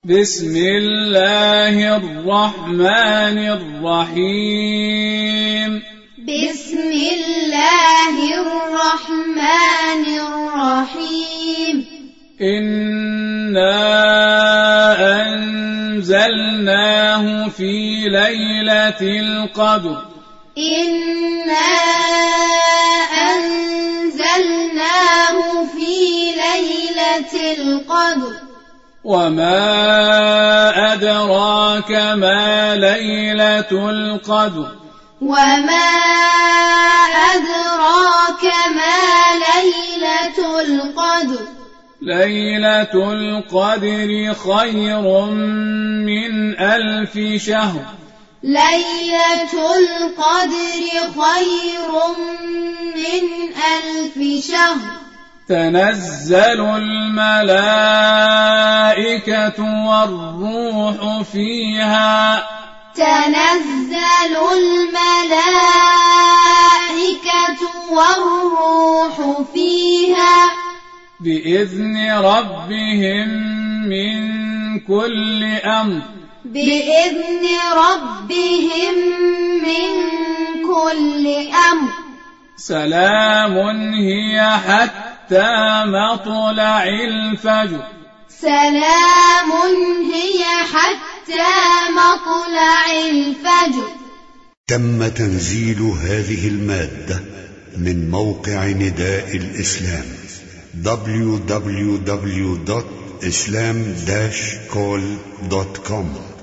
بسم الله الرحمن الرحيم بسم الله الرحمن الرحيم إنا أنزلناه في ليلة القدر إنا أنزلناه في ليلة القدر وما أدراك ما ليلة القدر وما أدراك ما ليلة القدر ليلة القدر خير من 1000 شهر ليلة القدر خير من 1000 شهر تنزل الملائكة والروح فيها تنزل الملائكة والروح فيها بإذن ربهم من كل أمر بإذن ربهم من كل أمر سلام هي حتى مطلع الفجر سلام هي حتى مطلع الفجر. تم تنزيل هذه المادة من موقع نداء الإسلام www.islam-call.com